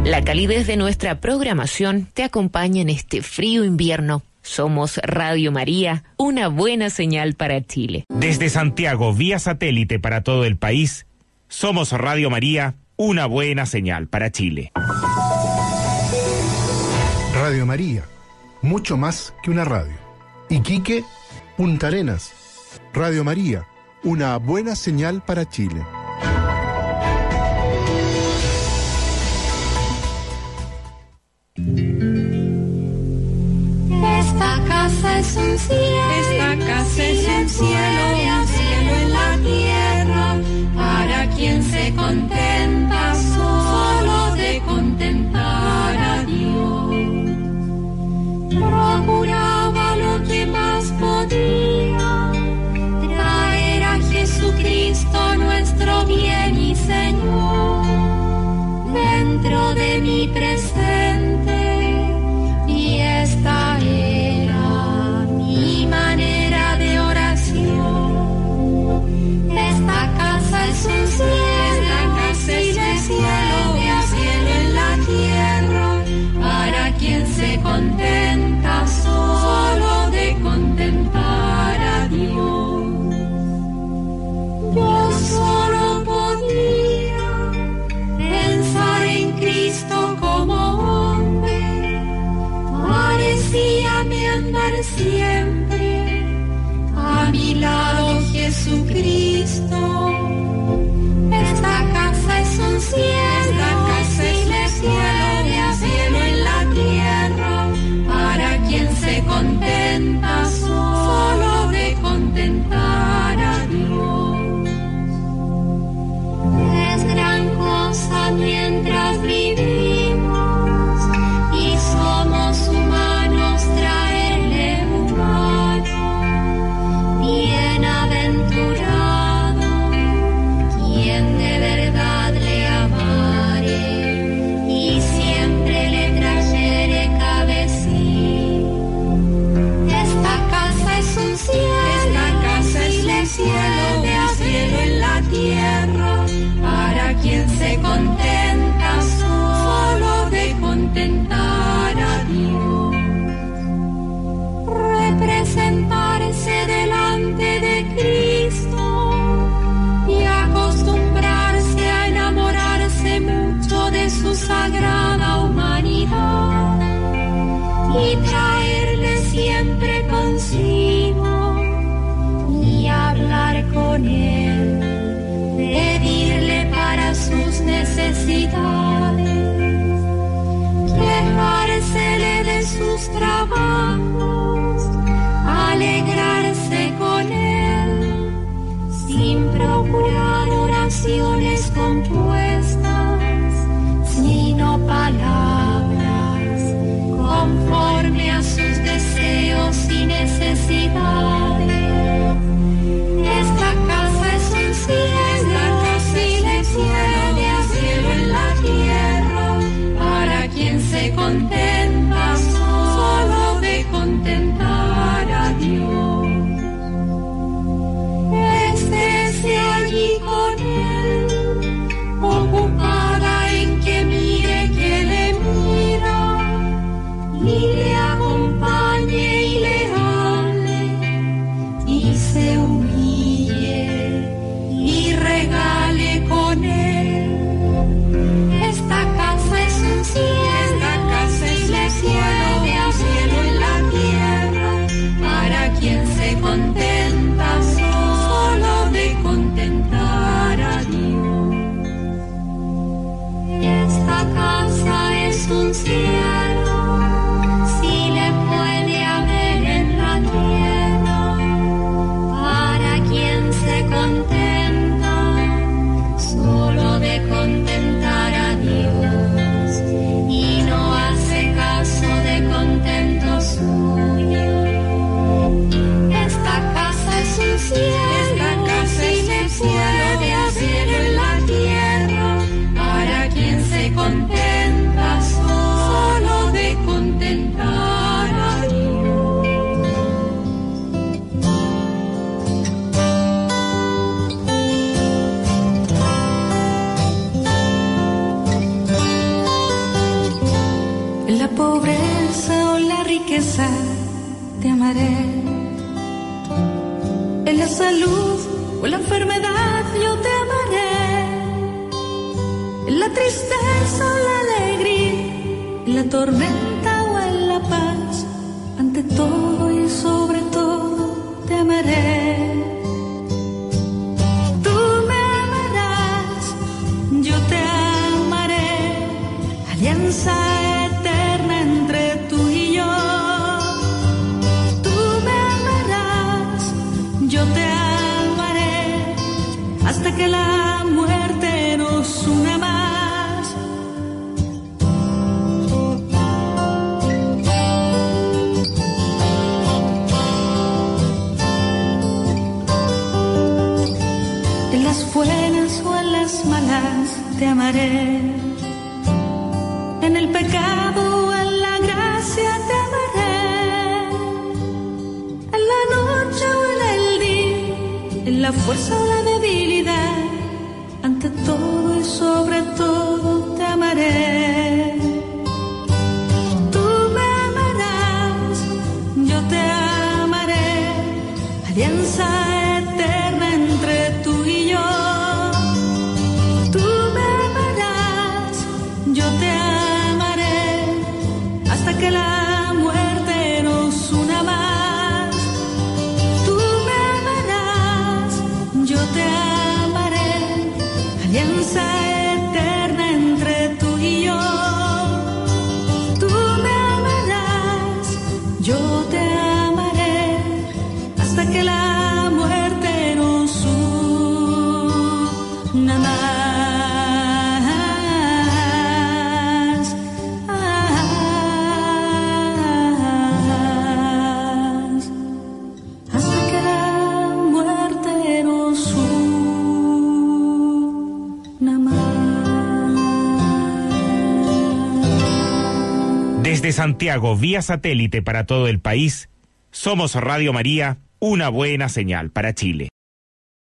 La calidez de nuestra programación te acompaña en este frío invierno. Somos Radio María, una buena señal para Chile. Desde Santiago, vía satélite para todo el país, somos Radio María, una buena señal para Chile. Radio María, mucho más que una radio. Iquique, Punta Arenas. Radio María, una buena señal para Chile. Esta casa es un cielo, esta casa es un cielo en la tierra, para quien se contenta solo de contemplar a Dios. Procuraba lo que más podía, traer a Jesucristo nuestro bien y Señor, dentro de mi presente. Y esta era mi manera de oración. Esta casa es un cielo, cielo en la tierra, para quien se contenta solo de contemplar a Dios. Yo solo podía pensar en Cristo como hombre. Parecíame andar siempre a mi lado Jesucristo. Esta casa es un cielo, cielo en la tierra, para quien se contenta solo de contemplar a Dios. Es gran cosa mientras vivimos y somos humanos traerle humano, bienaventurado quien de verdad le amare y siempre le trajere cabecín. Esta casa es un cielo en la tierra, para quien se contenta solo de contemplar a Dios. Representarse delante de Cristo y acostumbrarse a enamorarse mucho de su sagrada humanidad y traerle siempre consigo y hablar con él, pedirle para sus necesidades, quejársele de sus trabajos, alegrarse con él, sin procurar oraciones compuestas, sino palabras conforme a sus deseos y necesidades. Esta casa es un cielo en la tierra, para quien se contenta solo de contemplar a Dios. Estése allí con él, ocupada en que mire que le mira, y le acompañe y le hable, y se humille y regale con él. Esta casa es un cielo en la tierra, para quien se contenta solo de contemplar a Dios. Esta casa es un cielo, si le puede haber en la tierra, para quien se contenta solo de contemplar a Dios y no hace caso de contento suyo. Esta casa es un cielo, cielo en la tierra, para quien se contenta solo de contemplar a Dios. la pobreza o la riqueza, te amaré. En la salud o la enfermedad, yo te amaré. En la tristeza o la alegría, en la tormenta o en la paz, ante todo y sobre todo, te amaré. Tú me amarás, yo te amaré, alianza eterna entre tú y yo. Tú me amarás, yo te amaré, hasta que la muerte nos una más. En las buenas o en las malas, te amaré. En el pecado o en la gracia, te amaré. En la noche o en el día, en la fuerza o la debilidad, ante todo y sobre todo, te amaré. Tú me amarás, yo te amaré, alianza eterna entre tú y yo. Tú me amarás, yo te amaré, hasta que la muerte nos una más. Tú me amarás, yo te amaré, alianza eterna entre tú y yo. Tú me amarás, yo te amaré, hasta que la muerte nos una más. Hasta que la muerte nos una más. Desde Santiago, vía satélite para todo el país, somos Radio María, una buena señal para Chile.